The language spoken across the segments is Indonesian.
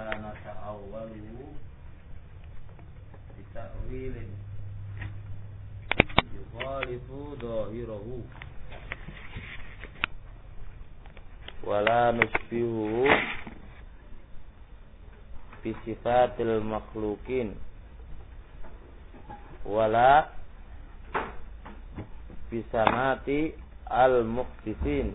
wala nata'awwalu bita'wilin yukhalifu dhahirahu wala nusbihu bi sifatil makhlukin wala bisamati al-muqtisin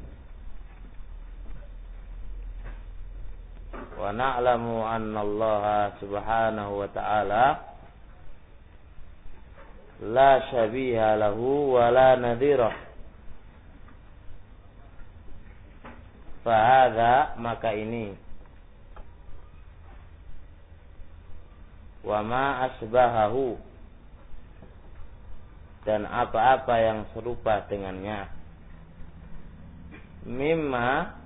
wa na'lamu anna Allah subhanahu wa ta'ala la syabiha lahu wa la nadhira fahadha maka ini wa ma asbahahu dan apa-apa yang serupa dengannya mimma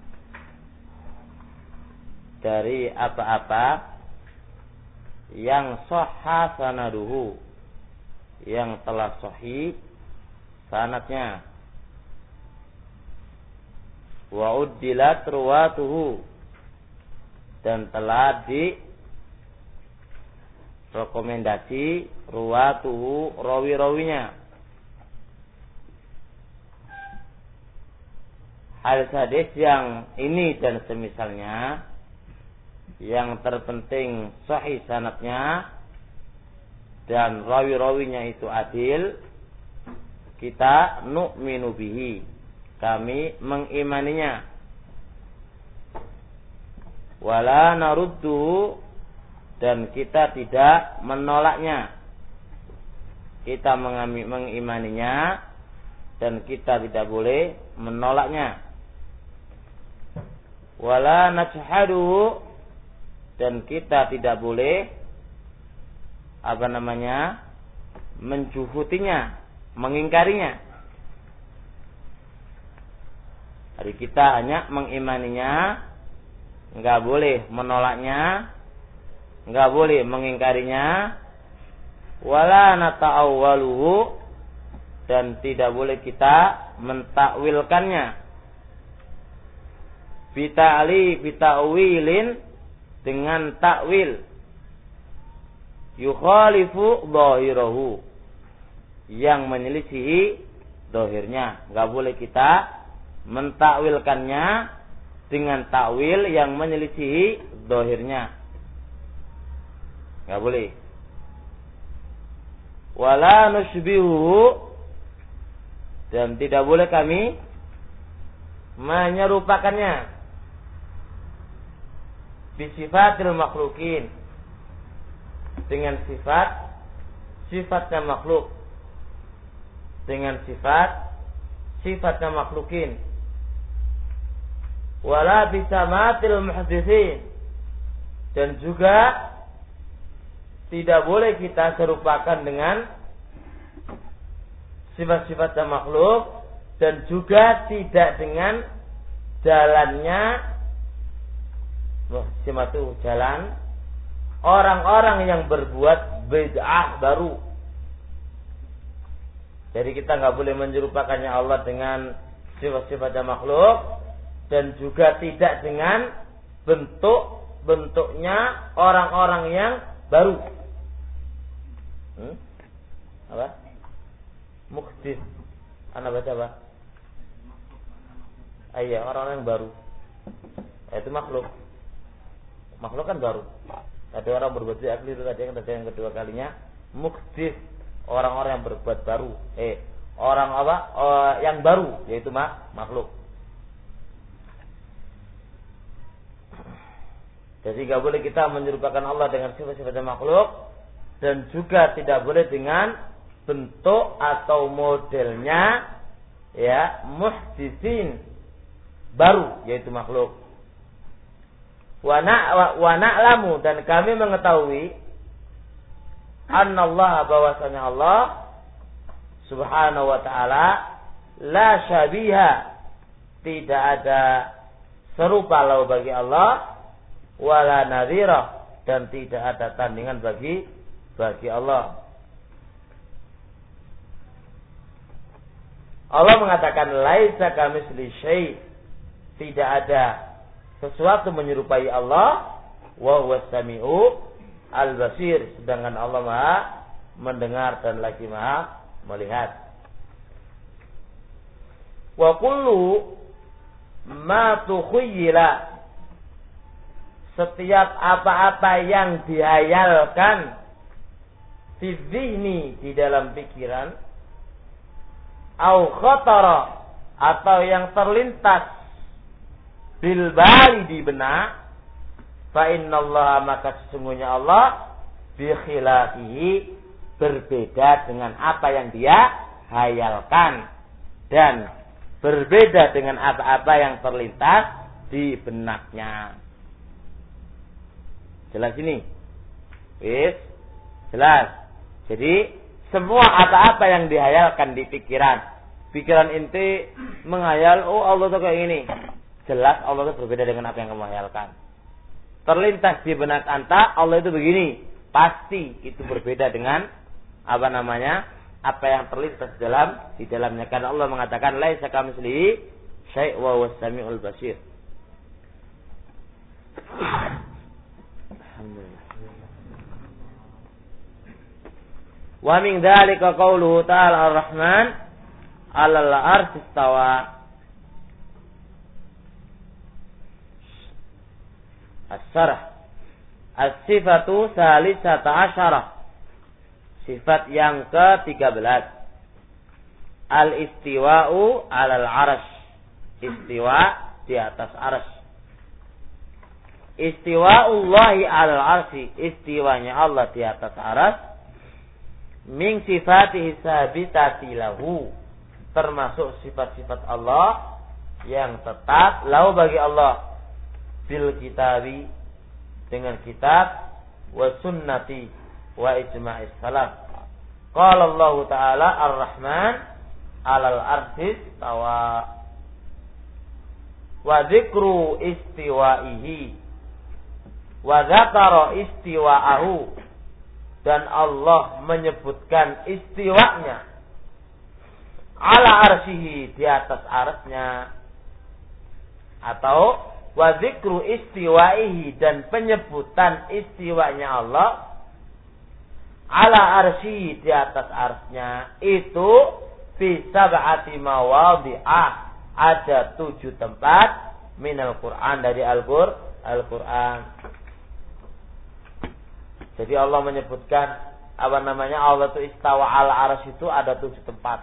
dari apa-apa yang sahha sanaduhu yang telah sahih sanadnya wa uddilat ruwatuhu dan telah di rekomendasi ruwatuhu rawi-rawinya hadis yang ini dan semisalnya yang terpenting sahih sanadnya dan rawi-rawinya itu adil kita nu'minu bihi kami mengimaninya wala naruddu dan kita tidak menolaknya kita mengimaninya dan kita tidak boleh menolaknya wala najhaduhu dan kita tidak boleh menjuhutinya, mengingkarinya. Jadi kita hanya mengimaninya, enggak boleh menolaknya, enggak boleh mengingkarinya, wala nata'awwaluhu dan tidak boleh kita mentakwilkannya. Bita'wilin dengan takwil yukhalifu dhahirahu yang menyelisihi dhahirnya. Enggak boleh kita mentakwilkannya dengan takwil yang menyelisihi dhahirnya. Enggak boleh. Wala nusybihu dan tidak boleh kami menyerupakannya bisifatil makhlukin dengan sifatnya makhluk dengan sifatnya makhlukin wala bisamatil muhditsin dan juga tidak boleh kita serupakan dengan sifat-sifatnya makhluk dan juga tidak dengan jalannya muhsimatu jalan orang-orang yang berbuat bid'ah baru. Jadi kita nggak boleh menyerupakannya Allah dengan sifat-sifatnya makhluk dan juga tidak dengan bentuknya orang-orang yang baru. Apa? Muhdits. Anda baca apa? Iya, orang-orang yang baru. Itu makhluk. Makhluk kan baru. Ada orang berbuat akli itu tadi yang kedua kalinya muhdits, orang-orang yang berbuat baru. Orang apa? Yang baru yaitu makhluk. Jadi enggak boleh kita menyerupakan Allah dengan sifat-sifatnya makhluk dan juga tidak boleh dengan bentuk atau modelnya muhditsin baru yaitu makhluk. Wa na'lamu dan kami mengetahui annallaha bahwasanya Allah subhanahu wa ta'ala la syabiha tidak ada serupa lahu bagi Allah wala nadhira dan tidak ada tandingan bagi Allah. Allah mengatakan laisa kamitsli syai, tidak ada sesuatu menyerupai Allah, wa huwas samiu al-basir, sedangkan Allah Maha mendengar dan lagi Maha melihat. Wa kullu ma tukhayyala, setiap apa-apa yang dihayalkan fi dzihni, di dalam pikiran, au khatara, atau yang terlintas bil bali, di benak, fa innallaha, maka sesungguhnya Allah bi khilafihi, berbeda dengan apa yang dia hayalkan dan berbeda dengan apa-apa yang terlintas di benaknya. Jelas ini? Wis, jelas. Jadi semua apa-apa yang dihayalkan di pikiran inti menghayal, oh Allah itu kayak gini, jelas Allah itu berbeda dengan apa yang kamu hayalkan. Terlintas di benak anta, Allah itu begini, pasti itu berbeda dengan apa yang terlintas di dalamnya. Karena Allah mengatakan laisa kamitslihi syai' wa huwas samiul basir. Alhamdulillah. Wa min dzalika qauluhu ta'ala ar-Rahman 'alal 'arsy istawa. As-sarah. As-sifatu salisata asyarah. Sifat yang ke-13. Al-istiwa'u 'alal 'arsy. Istiwa di atas arsy. Istiwa'ullahi 'alal 'arsy. Istiwanya Allah di atas arsy. Min sifatihi sabitati lahu, termasuk sifat-sifat Allah yang tetap lahu bagi Allah, bil kitabi, dengan kitab, wa sunnati, wa ijma'is salaf. Qala Allah Ta'ala ar-Rahman 'alal 'arsy istawa, wa dzikru istiwa'ihi, wa dzakara istiwa'ahu, dan Allah menyebutkan istiwanya, ala arsyihi, di atas arsy-Nya, atau wa dzikru istiwaihi, dan penyebutan istiwanya Allah ala arsyihi, di atas arsy-Nya, itu fi sab'ati mawadhi'ah, ada 7 tempat minal Qur'an, dari Al-Qur'an. Jadi Allah menyebutkan Allah itu istawa ala arsy, itu ada 7 tempat.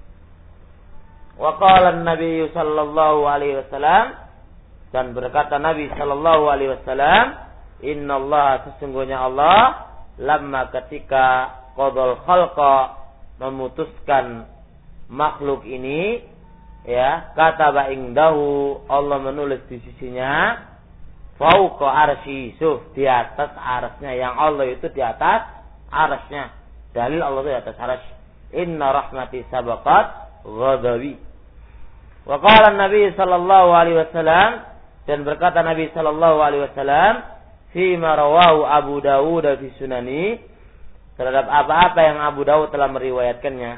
Wa qala an-nabiy sallallahu alaihi wasallam, dan berkata Nabi sallallahu alaihi wasallam, innallaha, sesungguhnya Allah, lamma, ketika qadal khalqa, memutuskan makhluk ini, ya, kataba indahu, Allah menulis di sisinya, fauqa arsy, di atas arsy-Nya, yang Allah itu di atas arsy-Nya. Dalil Allah itu di atas arsy. Inna rahmati sabaqat ghadabi. Wa qala an-nabi sallallahu alaihi wasallam, dan berkata Nabi sallallahu alaihi wasallam, fi ma rawahu Abu Dawud fi sunani, terhadap apa-apa yang Abu Dawud telah meriwayatkannya.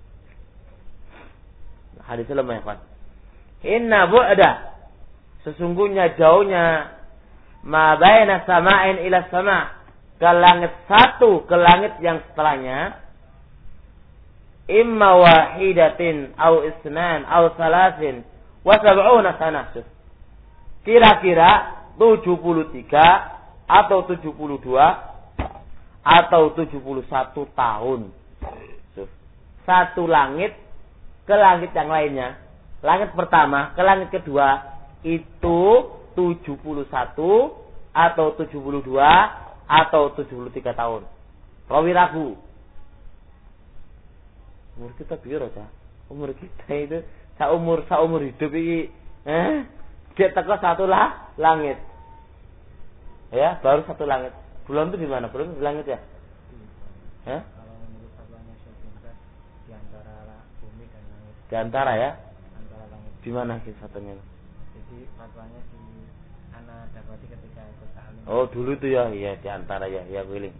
Hadis lemah ya, Pak. Inna bu'da, sesungguhnya jauhnya, ma baina sama'in ila sama', ke langit satu ke langit yang setelahnya, imma wahidatin au isnan au salasin wa sab'una sanah, kira-kira 73 atau 72 atau 71 tahun. Satu langit ke langit yang lainnya, langit pertama ke langit kedua, itu 71 atau 72 atau 73 tahun. Rawi ragu. Umur kita piro ta? Umur kita itu saumur hidup iki, dia teko satu langit. Ya, baru satu langit. Bulan itu di mana? Bulan di langit ya? Kalau menurut fatwanya Syekh di antara bumi dan langit. Di antara ya? Antara langit. Di mana sih satunya? Jadi fatwanya di Ana dapati ketika ikut ta'lim. Oh, dulu itu ya, iya di antara ya, ya wiling.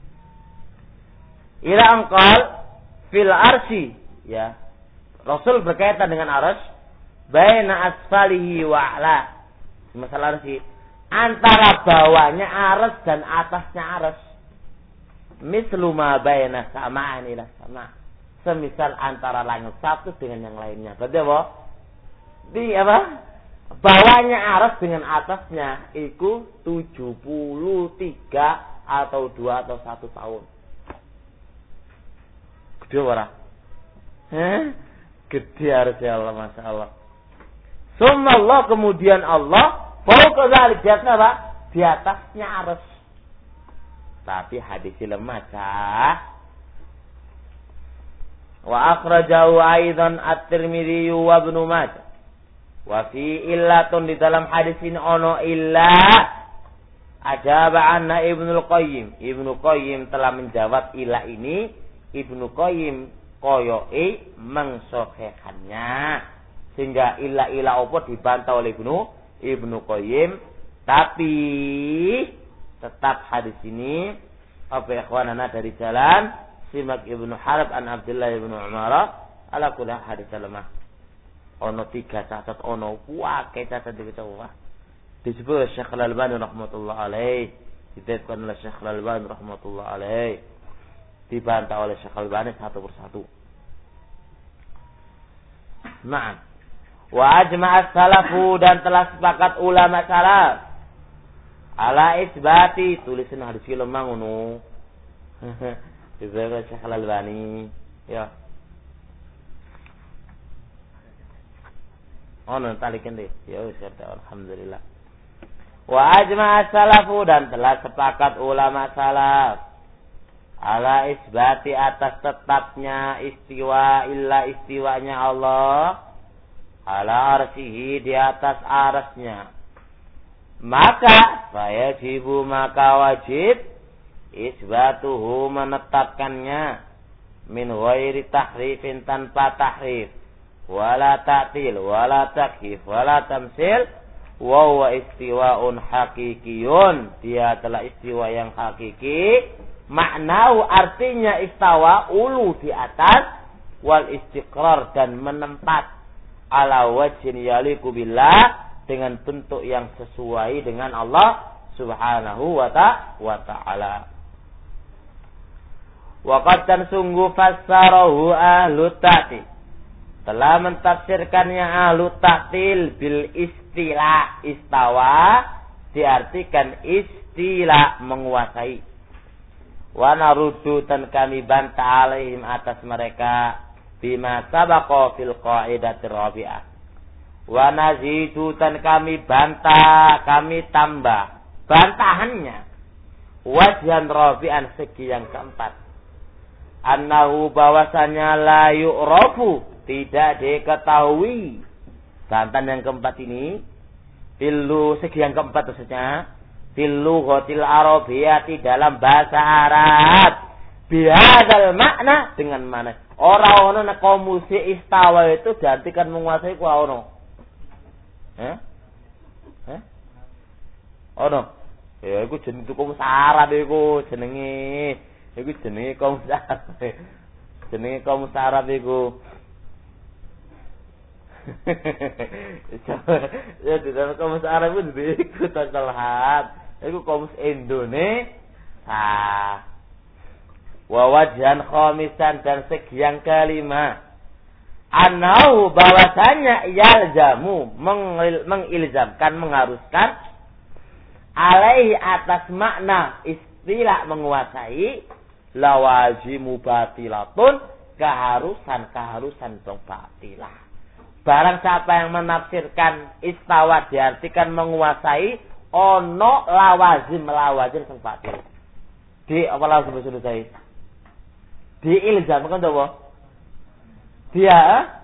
Ila angqal fil arsy, ya. Rasul berkaitan dengan arsy, baina asfalihi wa a'la. Masalah arsy, antara bawahnya aras dan atasnya aras. Mislu ma baina sama'an ila sama'. Semisal antara langit satu dengan yang lainnya. Berarti apa? Di apa? Bawahnya aras dengan atasnya itu 73 atau 2 atau 1 tahun. Gede ora? Gede harusnya Allah, Masya Allah. Summa Allah, kemudian Allah fauqa dzalik, di atasnya aras. Tapi hadisnya lemah, cah. Wa akhrajahu aidan at-Tirmidzi wa Ibnu Majah. Wa fi illatun, di dalam hadis ini ono illah. Ajaba anna Ibnu Qayyim. Ibnu Qayyim telah menjawab illah ini. Ibnu Qayyim koyoi mengsohekannya. Sehingga illah-illah apa dibantah oleh Ibnu Qayyim. Tapi tetap hadis ini apa ikhwanana dari jalan Simak Ibnu Harb an Abdullah Ibnu Umar ala kulli hadis lemah. Ono 3 catat, ono wae catat dibaca. Disebut Syekh Al-Albani rahmatullah alaih, ditetapkan oleh Syekh Al-Albani rahmatullah alaih, dibantah oleh Syekh Al-Albani satu persatu. Nah, wa ajma'as salafu, dan telah sepakat ulama salaf ala isbati, tulisan hadis lemah ngono. Disebut Syekh Al-Albani, ya. Ono talikan deh. Ya wis alhamdulillah. Wa ajma'a salafu, dan telah sepakat ulama salaf ala isbati, atas tetapnya istiwa, illa istiwanya Allah ala arsyihi, di atas arasnya. Maka fayajibu, maka wajib isbatuhu, menetapkannya, min ghairi tahrifin, tanpa tahrif, wala ta'til, wala takhif, wala tamsil, wa huwa istiwa'un hakikiyun, dia telah istiwa yang hakiki. Maknau, artinya istawa, ulu, di atas, wal istiqrar, dan menempat, ala wajhin yaliku billah, dengan bentuk yang sesuai dengan Allah subhanahu wa ta'ala. Waqad, dan sungguh, fassarahu ahlu ta'til, telah mentafsirkannya ahlu ta'til bil istilah. Istawa diartikan istilah, menguasai. Wa naruddu, dan kami bantah alaihim, atas mereka, bima sabaqa fil qaidatir rabi'ah. Wa nazidu, dan kami bantah, kami tambah bantahannya, wajhan rabi'an, segi yang keempat. Annahu, bahwasanya la yu'rafu, tidak diketahui. Bantahan yang keempat ini, filu, segi yang keempat maksudnya, filu ghatil arabiyati, dalam bahasa Arab, bihadzal makna, dengan mana orang ono kaum musik istawa itu diartikan menguasai ku ono. Ono. Ya iku jeneng kaum Arab iku jenenge. Iku jenenge kaum Arab. Jenenge kaum Arab iku. Ya di dalam kaum Arab itu ikut terlihat. Iku kaum Indonesia. Wa wajhan khamisan, dan segi yang kelima. Anau, bahwasanya yalzamu, mengilzamkan, mengharuskan, alaihi, atas makna istilah menguasai, lawazimu batilatun, keharusan dong batilah. Barang siapa yang menafsirkan istawa diartikan menguasai, ono lawazim sing batil. Di apa lawazim bahasa Indonesia? Diilzamkan apa? Dia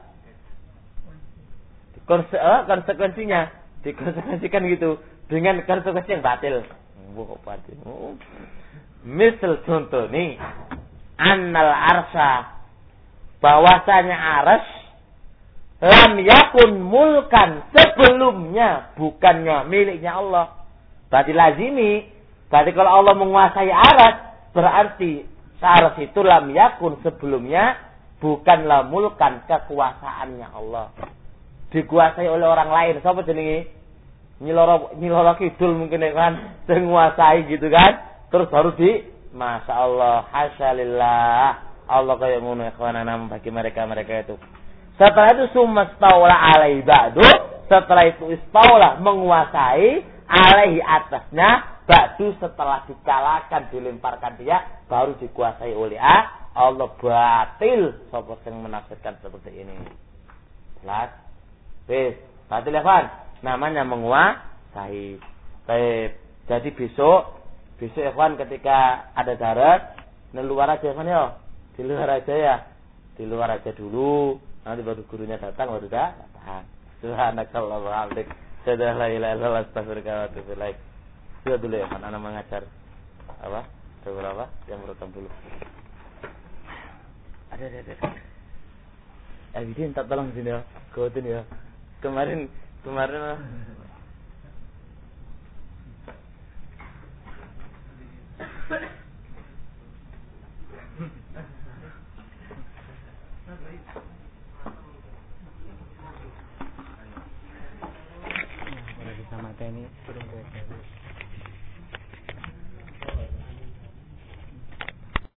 konsekuensinya dikonsekuensikan gitu dengan konsekuensi yang batil. Kok batil? Misal contoh nih, annal arsha, bahwasanya arsy lam yakun mulkan, sebelumnya bukannya miliknya Allah. Berarti lazimi, berarti kalau Allah menguasai arsy, berarti arsy itu lam yakun, sebelumnya bukanlah mulkan, kekuasaannya Allah. Dikuasai oleh orang lain. Siapa jenenge? nyiloro kidul mungkin kan sing nguasai gitu kan. Terus baru Masya Allah, hasyalillah. Allah kayak ngono ikhwan bagi mereka itu. Setelah itu sumastaula alaihi ba'du, setelah itu istaula menguasai alaihi atasnya, ba'du setelah dikalahkan dilemparkan dia baru dikuasai oleh Allah. Batil sapa sing menafsirkan seperti ini. Jelas? Wis, batil ikhwan. Namanya menguasai. Baik. Jadi besok ikhwan ketika ada darat, di luar aja ikhwan ya. Di luar aja ya. Di luar aja dulu. Nanti baru gurunya datang baru datang. Subhanakallahumma wa bihamdik. Asyhadu an la ilaha illallah astaghfiruka wa atubu ilaik. Sudah dulu ya kan anak mengajar apa? Beberapa yang merekam dulu. Ada. Bidin tak tolong sini ya. Kuatin ya. Kemarin bisa mata ini turun ke